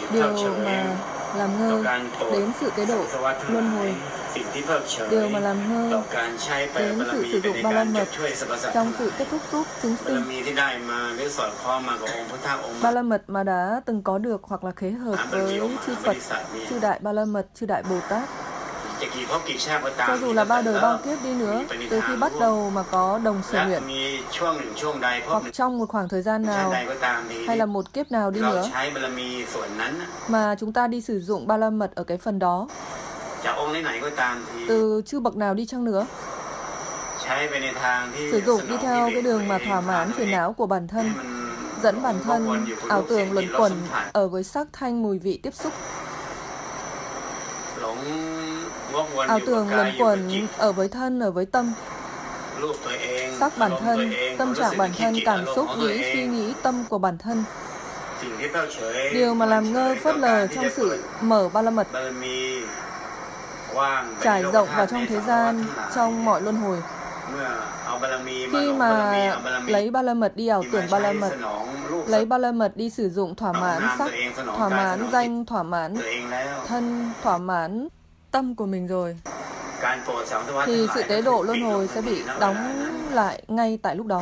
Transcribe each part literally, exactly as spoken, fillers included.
điều mà làm ngơ đến sự tế độ luân hồi, điều mà làm ngơ đến sự sử dụng ba la mật trong sự kết thúc giúp chúng sinh. Ba la mật mà đã từng có được hoặc là khế hợp với chư Phật, chư Đại Ba La Mật, chư Đại Bồ Tát. Cho dù là bao đời bao kiếp đi nữa, từ khi bắt đầu mà có đồng sở nguyện, hoặc trong một khoảng thời gian nào, hay là một kiếp nào đi nữa, mà chúng ta đi sử dụng ba la mật ở cái phần đó, từ chư bậc nào đi chăng nữa, sử dụng đi theo cái đường mà thỏa mãn phiền não của bản thân, dẫn bản thân ảo tưởng luẩn quẩn ở với sắc thanh mùi vị tiếp xúc, ảo tưởng luẩn quẩn ở với thân, ở với tâm, sắc bản thân, tâm trạng bản thân, cảm xúc, nghĩ, suy nghĩ, tâm của bản thân. Điều mà làm ngơ phớt lờ trong sự mở ba la mật, trải rộng vào trong thế gian, trong mọi luân hồi. Khi mà lấy ba la mật đi ảo tưởng ba la mật, lấy ba la mật đi sử dụng thỏa mãn sắc, thỏa mãn danh, thỏa mãn thân, thỏa mãn tâm của mình rồi, thì sự tế độ luân hồi sẽ bị đóng lại ngay tại lúc đó.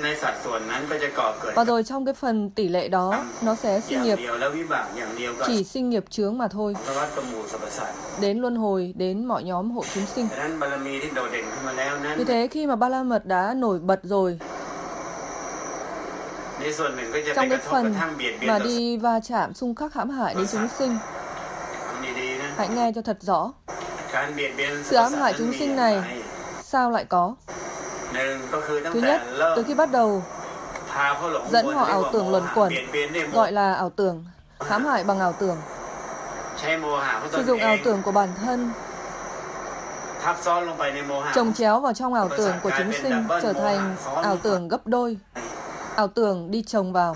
Và rồi trong cái phần tỷ lệ đó, nó sẽ sinh nghiệp, chỉ sinh nghiệp chướng mà thôi, đến luân hồi, đến mọi nhóm hộ chúng sinh. Vì thế khi mà ba la mật đã nổi bật rồi, trong cái phần mà đi va chạm xung khắc hãm hại đến chúng sinh, hãy nghe cho thật rõ. Sự ám hại chúng sinh này sao lại có? Thứ nhất, từ khi bắt đầu dẫn họ ảo tưởng luẩn quẩn, gọi là ảo tưởng, hãm hại bằng ảo tưởng, sử dụng ảo tưởng của bản thân, chồng chéo vào trong ảo tưởng của chúng sinh, trở thành ảo tưởng gấp đôi, ảo tưởng đi chồng vào.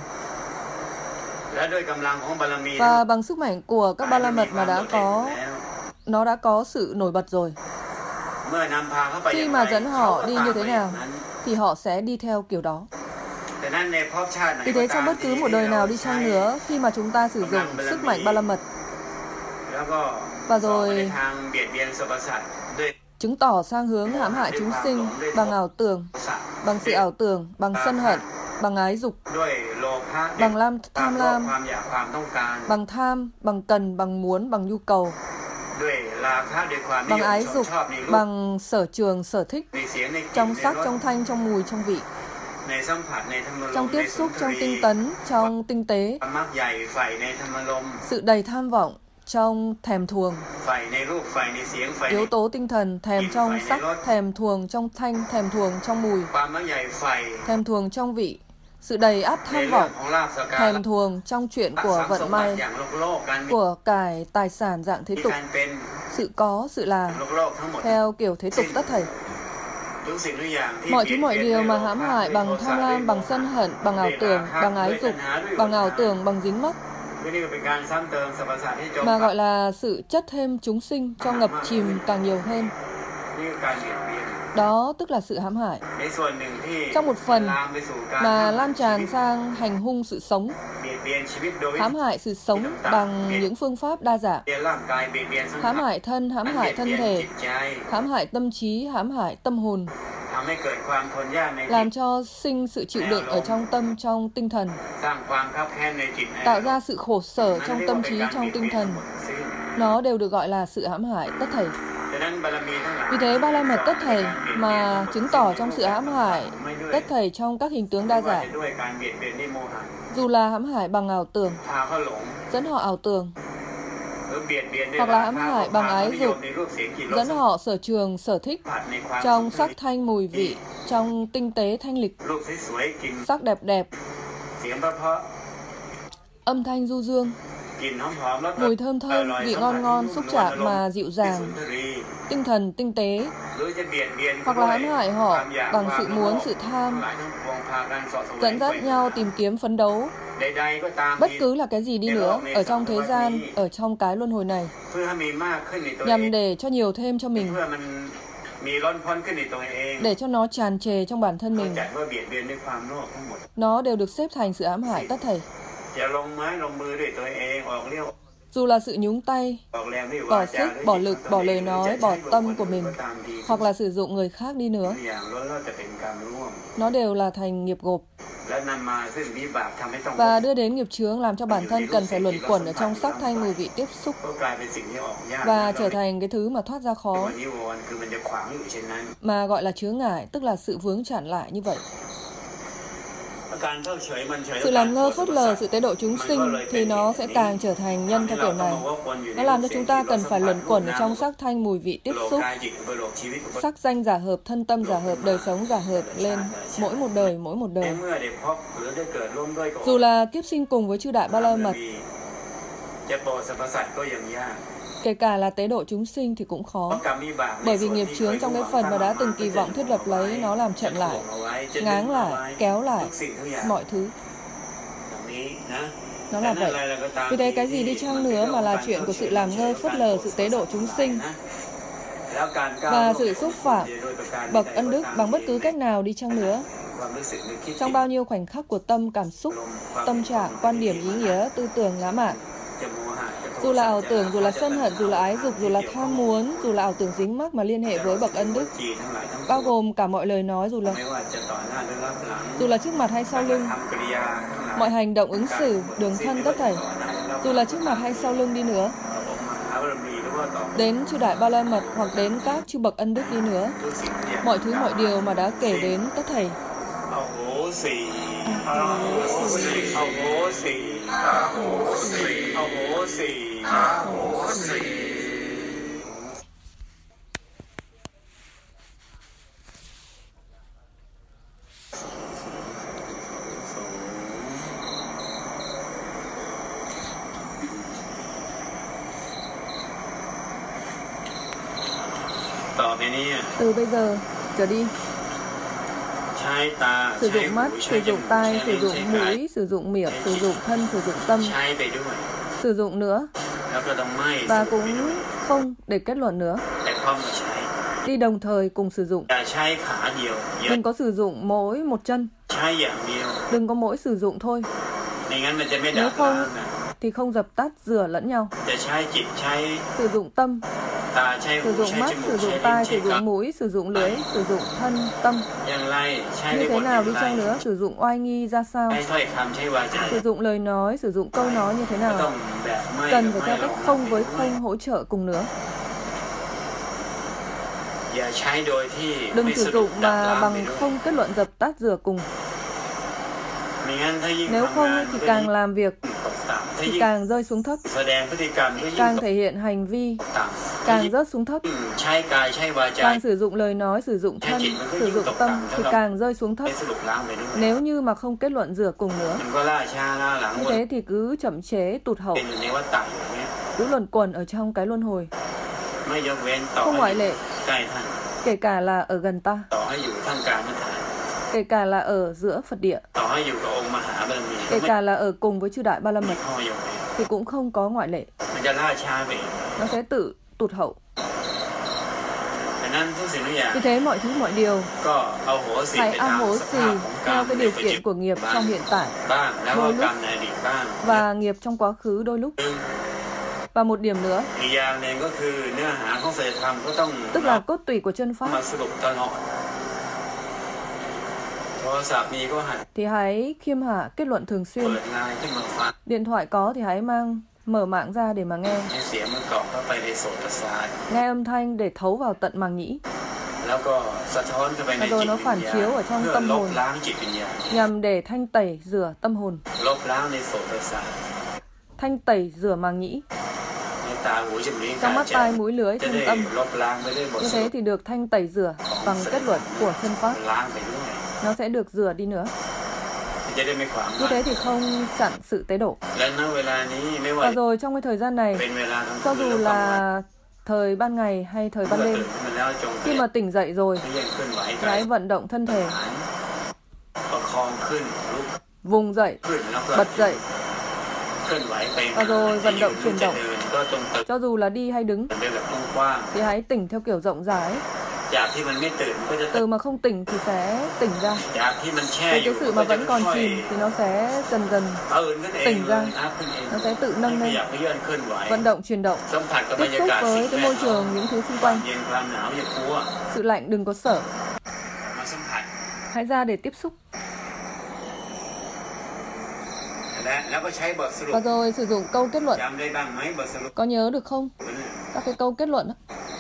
Và bằng sức mạnh của các ba la mật mà đã có, nó đã có sự nổi bật rồi. Khi mà dẫn họ đi như thế nào, thì họ sẽ đi theo kiểu đó. Vì thế trong bất cứ một đời nào đi chăng nữa, khi mà chúng ta sử dụng sức mạnh ba la mật, và rồi chứng tỏ sang hướng hãm hại chúng sinh bằng ảo tưởng, bằng sự ảo tưởng, bằng sân hận, bằng ái dục, bằng lam, tham lam, bằng tham, bằng cần, bằng muốn, bằng nhu cầu, bằng ái dục, bằng sở trường, sở thích, trong sắc, trong thanh, trong mùi, trong vị, trong tiếp xúc, trong tinh tấn, trong tinh tế, sự đầy tham vọng, trong thèm thuồng, yếu tố tinh thần, thèm trong sắc, thèm thuồng trong thanh, thèm thuồng trong mùi, thèm thuồng trong vị, sự đầy áp tham vọng, thèm thuồng trong chuyện của vận may, của cải tài sản dạng thế tục, sự có, sự là, theo kiểu thế tục tất thảy. Mọi thứ mọi điều mà hãm hại bằng tham lam, bằng sân hận, bằng ảo tưởng, bằng ái dục, bằng ảo tưởng, bằng dính mắc, mà gọi là sự chất thêm chúng sinh cho ngập chìm càng nhiều hơn. Đó tức là sự hãm hại. Trong một phần mà lan tràn sang hành hung sự sống, hãm hại sự sống bằng những phương pháp đa dạng, hãm hại thân, hãm hại thân thể, hãm hại tâm trí, hãm hại tâm hồn, làm cho sinh sự chịu đựng ở trong tâm, trong tinh thần, tạo ra sự khổ sở trong tâm trí, trong tinh thần. Nó đều được gọi là sự hãm hại tất thảy. Vì thế ba la mật tất thảy mà chứng tỏ trong sự hãm hại tất thảy trong các hình tướng đa dạng, dù là hãm hại bằng ảo tưởng, dẫn họ ảo tưởng, hoặc là hãm hại bằng ái dục, dẫn họ sở trường, sở thích, trong sắc thanh mùi vị, trong tinh tế thanh lịch, sắc đẹp đẹp, âm thanh du dương, mùi thơm thơm, vị ngon ngon, xúc chạm mà dịu dàng, tinh thần tinh tế, hoặc là hãm hại họ bằng sự muốn, sự tham, dẫn dắt nhau tìm kiếm phấn đấu, bất cứ là cái gì đi nữa ở trong thế gian, ở trong cái luân hồi này, nhằm để cho nhiều thêm cho mình, để cho nó tràn trề trong bản thân mình. Nó đều được xếp thành sự hãm hại tất thảy. Dù là sự nhúng tay, bỏ sức, bỏ lực, bỏ lời nói, bỏ tâm của mình, hoặc là sử dụng người khác đi nữa, nó đều là thành nghiệp gộp và đưa đến nghiệp chướng, làm cho bản thân cần phải luẩn quẩn ở trong sắc thanh mùi vị tiếp xúc và trở thành cái thứ mà thoát ra khó, mà gọi là chướng ngại, tức là sự vướng chặn lại như vậy. Sự làm ngơ phớt lờ sự tế độ chúng sinh thì nó sẽ càng trở thành nhân theo kiểu này. Nó làm cho chúng ta cần phải luẩn quẩn ở trong sắc thanh mùi vị tiếp xúc, sắc danh giả hợp, thân tâm giả hợp, đời sống giả hợp lên mỗi một đời, mỗi một đời. Dù là kiếp sinh cùng với chư Đại Ba La Mật, kể cả là tế độ chúng sinh thì cũng khó. Bởi vì nghiệp chướng trong cái phần mà đã từng kỳ vọng thiết lập lấy, nó làm chậm lại, ngáng lại, kéo lại mọi thứ. Nó là vậy. Vì thế cái gì đi chăng nữa mà là chuyện của sự làm ngơ phớt lờ sự tế độ chúng sinh và sự xúc phạm bậc ân đức bằng bất cứ cách nào đi chăng nữa, trong bao nhiêu khoảnh khắc của tâm, cảm xúc, tâm trạng, quan điểm, ý nghĩa, tư tưởng, ngã mạn, dù là ảo tưởng, dù là sân hận, dù là ái dục, dù là tham muốn, dù là ảo tưởng dính mắc mà liên hệ với bậc ân đức, bao gồm cả mọi lời nói, dù là dù là trước mặt hay sau lưng, mọi hành động ứng xử, đường thân tất thảy, dù là trước mặt hay sau lưng đi nữa, đến chư Đại Ba La Mật hoặc đến các chư bậc ân đức đi nữa, mọi thứ mọi điều mà đã kể đến tất thảy. Từ bây giờ trở đi, sử dụng mắt, sử dụng tai, sử dụng mũi, sử dụng miệng, sử dụng thân, sử dụng tâm, sử dụng nữa, và cũng không để kết luận nữa. Đi đồng thời cùng sử dụng. Đừng có sử dụng mỗi một chân. Đừng có mỗi sử dụng thôi. Nếu không thì không dập tắt rửa lẫn nhau. Sử dụng tâm, sử dụng mắt, sử dụng tai, sử dụng mũi, sử dụng lưỡi, sử dụng thân, tâm. Như thế nào đi chăng nữa, sử dụng oai nghi ra sao, sử dụng lời nói, sử dụng câu nói như thế nào, cần phải theo cách không với không hỗ trợ cùng nữa. Đừng sử dụng mà bằng không kết luận dập tắt rửa cùng. Nếu không thì càng làm việc thì càng rơi xuống thấp, càng thể hiện hành vi càng rớt xuống thấp, càng sử dụng lời nói, sử dụng thân, sử dụng tâm thì càng rơi xuống thấp. Nếu như mà không kết luận rửa cùng nữa, như thế thì cứ chậm chế tụt hậu, cứ luẩn quẩn ở trong cái luân hồi, không ngoại lệ, kể cả là ở gần ta, kể cả là ở giữa Phật địa, kể cả là ở cùng với chư Đại Ba La Mật, thì cũng không có ngoại lệ. Nó sẽ tự tụt hậu. Vì thế mọi thứ mọi điều hãy am hố xì theo cái điều kiện của nghiệp trong hiện tại đôi lúc, và nghiệp trong quá khứ đôi lúc. Và một điểm nữa, tức là cốt tủy của chân pháp, thì hãy khiêm hạ kết luận thường xuyên. Điện thoại có thì hãy mang mở mạng ra để mà nghe. Nghe âm thanh để thấu vào tận màng nhĩ. Và rồi nó phản chiếu ở trong tâm hồn, nhằm để thanh tẩy rửa tâm hồn, thanh tẩy rửa màng nhĩ, trong mắt, tai, mũi, lưỡi, thân, tâm. Như thế thì được thanh tẩy rửa bằng kết luận của chân pháp. Nó sẽ được rửa đi nữa. Như thế thì không chặn sự tế độ. Và rồi trong cái thời gian này, cho dù là thời ban ngày hay thời ban đêm, khi mà tỉnh dậy rồi, hãy vận động thân thể, vùng dậy, bật dậy, và rồi vận động chuyển động. Cho dù là đi hay đứng, thì hãy tỉnh theo kiểu rộng rãi, Từ mà không tỉnh thì sẽ tỉnh ra. Từ cái sự mà vẫn còn chìm thì nó sẽ dần dần tỉnh ra. Nó sẽ tự nâng lên, vận động, chuyển động, tiếp xúc với cái môi trường, những thứ xung quanh. Sự lạnh đừng có sợ. Hãy ra để tiếp xúc. Và rồi sử dụng câu kết luận. Có nhớ được không? Các cái câu kết luận đó.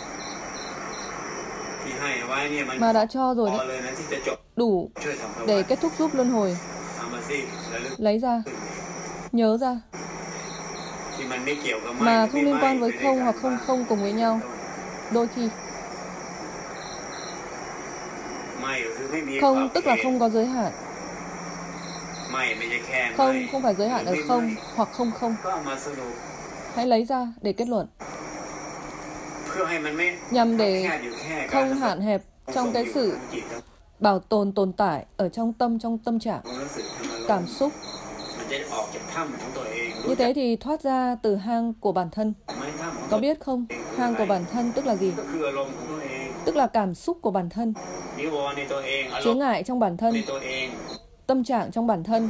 Mà đã cho rồi đấy. Đủ để kết thúc giúp luân hồi. Lấy ra. Nhớ ra. Mà không liên quan với không hoặc không không cùng với nhau. Đôi khi. Không tức là không có giới hạn. Không không phải giới hạn ở không hoặc không không. Hãy lấy ra để kết luận. Nhằm để không hạn hẹp trong cái sự bảo tồn tồn tại ở trong tâm, trong tâm trạng, cảm xúc. Như thế thì thoát ra từ hang của bản thân. Có biết không? Hang của bản thân tức là gì? Tức là cảm xúc của bản thân, chướng ngại trong bản thân, tâm trạng trong bản thân,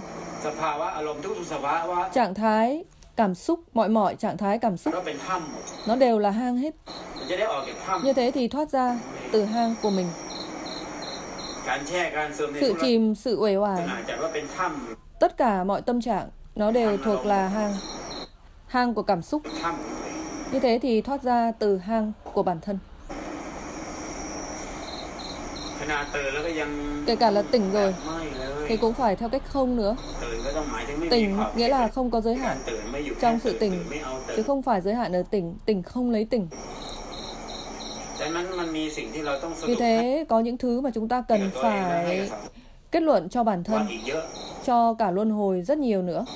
trạng thái cảm xúc, mọi mọi trạng thái cảm xúc, nó đều là hang hết. Như thế thì thoát ra từ hang của mình. Sự chìm, sự uể oải, tất cả mọi tâm trạng, nó đều thuộc là hang, hang của cảm xúc. Như thế thì thoát ra từ hang của bản thân. Kể cả là tỉnh rồi thì cũng phải theo cách không nữa. Tỉnh nghĩa là không có giới hạn trong sự tỉnh, chứ không phải giới hạn ở tỉnh. Tỉnh không lấy tỉnh. Vì thế có những thứ mà chúng ta cần phải kết luận cho bản thân, cho cả luân hồi rất nhiều nữa.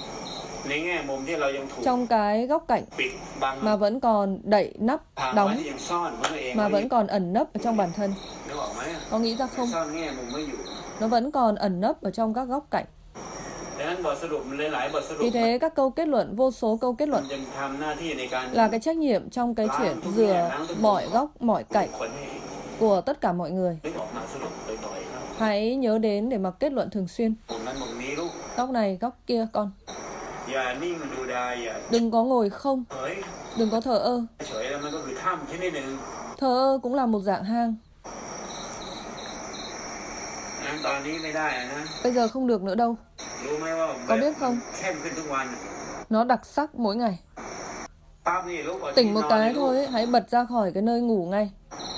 Trong cái góc cạnh mà vẫn còn đậy nắp, đóng, mà vẫn còn ẩn nấp ở trong bản thân. Có nghĩ ra không? Nó vẫn còn ẩn nấp ở trong các góc cạnh. Vì thế các câu kết luận, vô số câu kết luận là cái trách nhiệm trong cái chuyện rửa mọi góc, mọi cạnh của tất cả mọi người. Hãy nhớ đến để mà kết luận thường xuyên. Góc này, góc kia con. Đừng có ngồi không. Đừng có thờ ơ. Thờ ơ cũng là một dạng hang. Bây giờ không được nữa đâu. Có biết không? Nó đặc sắc mỗi ngày. Tỉnh một cái thôi ấy, hãy bật ra khỏi cái nơi ngủ ngay.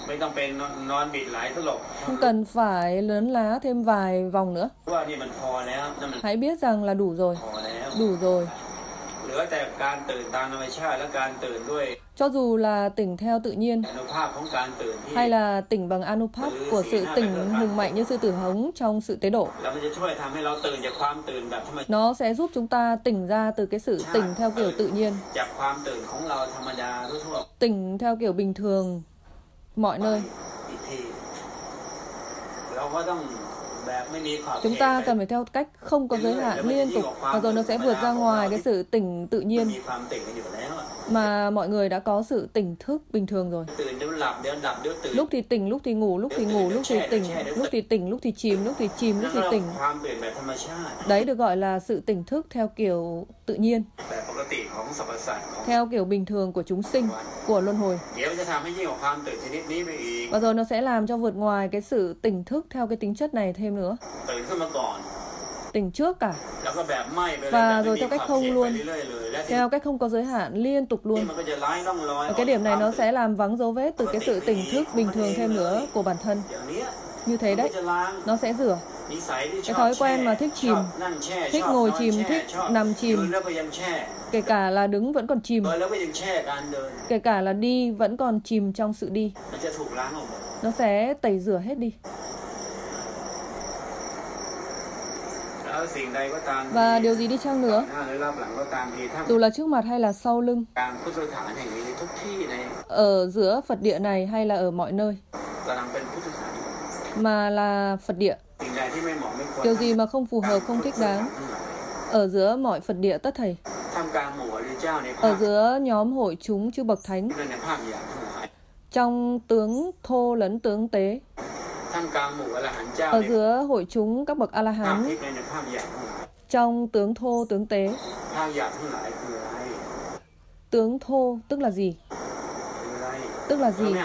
Không cần phải lớn lá thêm vài vòng nữa. Hãy biết rằng là đủ rồi. Đủ rồi. Cho dù là tỉnh theo tự nhiên hay là tỉnh bằng Anupap của sự tỉnh hùng mạnh như sư tử hống trong sự tế độ, nó sẽ giúp chúng ta tỉnh ra từ cái sự tỉnh theo kiểu tự nhiên, tỉnh theo kiểu bình thường mọi nơi. Chúng ta cần phải theo cách không có giới hạn liên tục, và rồi nó sẽ vượt ra ngoài cái sự tỉnh tự nhiên mà mọi người đã có sự tỉnh thức bình thường rồi. Lúc thì tỉnh, lúc thì ngủ, lúc thì ngủ, lúc thì tỉnh, lúc thì tỉnh, lúc thì chìm, lúc thì chìm, lúc thì tỉnh. Đấy được gọi là sự tỉnh thức theo kiểu tự nhiên, theo kiểu bình thường của chúng sinh, của luân hồi. Và rồi nó sẽ làm cho vượt ngoài cái sự tỉnh thức theo cái tính chất này thêm nữa. Tỉnh trước cả. Và rồi theo cách không luôn. Theo cách không có giới hạn liên tục luôn. Và cái điểm này nó sẽ làm vắng dấu vết từ cái sự tỉnh thức bình thường thêm nữa của bản thân. Như thế đấy. Nó sẽ rửa cái thói quen mà thích chìm, thích ngồi chìm, thích nằm chìm, kể cả là đứng vẫn còn chìm, kể cả là đi vẫn còn chìm trong sự đi. Nó sẽ tẩy rửa hết đi. Và điều gì đi chăng nữa, dù là trước mặt hay là sau lưng, ở giữa Phật địa này hay là ở mọi nơi, mà là Phật địa, điều gì mà không phù hợp, không thích đáng, ở giữa mọi Phật địa tất thảy, ở giữa nhóm hội chúng chư bậc thánh, trong tướng thô lẫn tướng tế. Ở giữa hội chúng các bậc A-la-hán, trong tướng thô tướng tế. Tướng thô tức là gì? Tức là gì?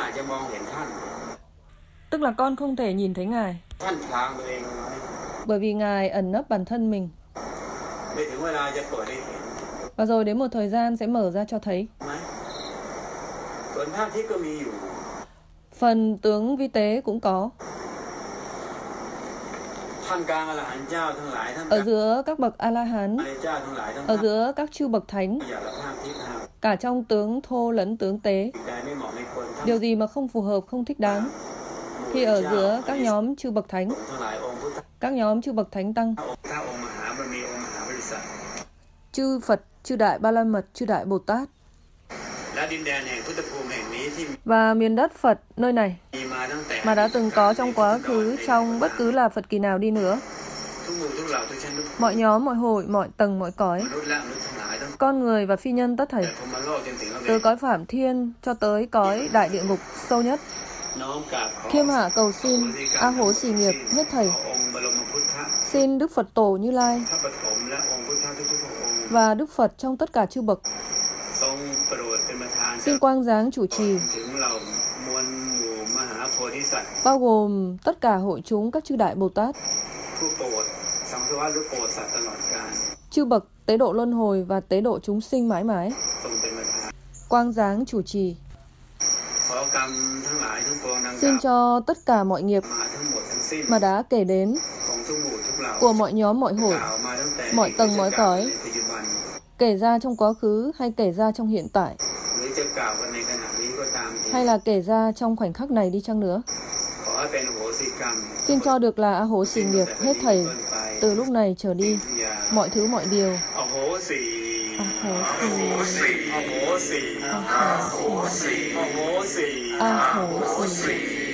Tức là con không thể nhìn thấy Ngài, bởi vì Ngài ẩn nấp bản thân mình. Và rồi đến một thời gian sẽ mở ra cho thấy. Phần tướng vi tế cũng có. Ở giữa các bậc A-la-hán, ở giữa các chư bậc thánh, cả trong tướng thô lẫn tướng tế, điều gì mà không phù hợp, không thích đáng khi ở giữa các nhóm chư bậc thánh, các nhóm chư bậc thánh tăng, chư Phật, chư Đại Ba La Mật, chư Đại Bồ Tát. Và miền đất Phật nơi này mà đã từng có trong quá khứ, trong bất cứ là Phật kỳ nào đi nữa, mọi nhóm, mọi hội, mọi tầng, mọi cõi, con người và phi nhân tất thảy, từ cõi Phạm Thiên cho tới cõi Đại Địa Ngục sâu nhất, khiêm hạ cầu xin a hố xì nghiệp hết thảy, xin Đức Phật Tổ Như Lai và Đức Phật trong tất cả chư bậc xin quang giáng chủ trì, bao gồm tất cả hội chúng các chư Đại Bồ Tát, chư bậc tế độ luân hồi và tế độ chúng sinh mãi mãi, quang giáng chủ trì. Xin cho tất cả mọi nghiệp mà đã kể đến của mọi nhóm, mọi hội, mọi tầng, mọi cõi, kể ra trong quá khứ hay kể ra trong hiện tại, hay là kể ra trong khoảnh khắc này đi chăng nữa, xin cho được là a hố xì nghiệp hết thảy từ lúc này trở đi, mọi thứ mọi điều. A hố xì, a hố xì, a hố xì, a hố xì, a hố xì.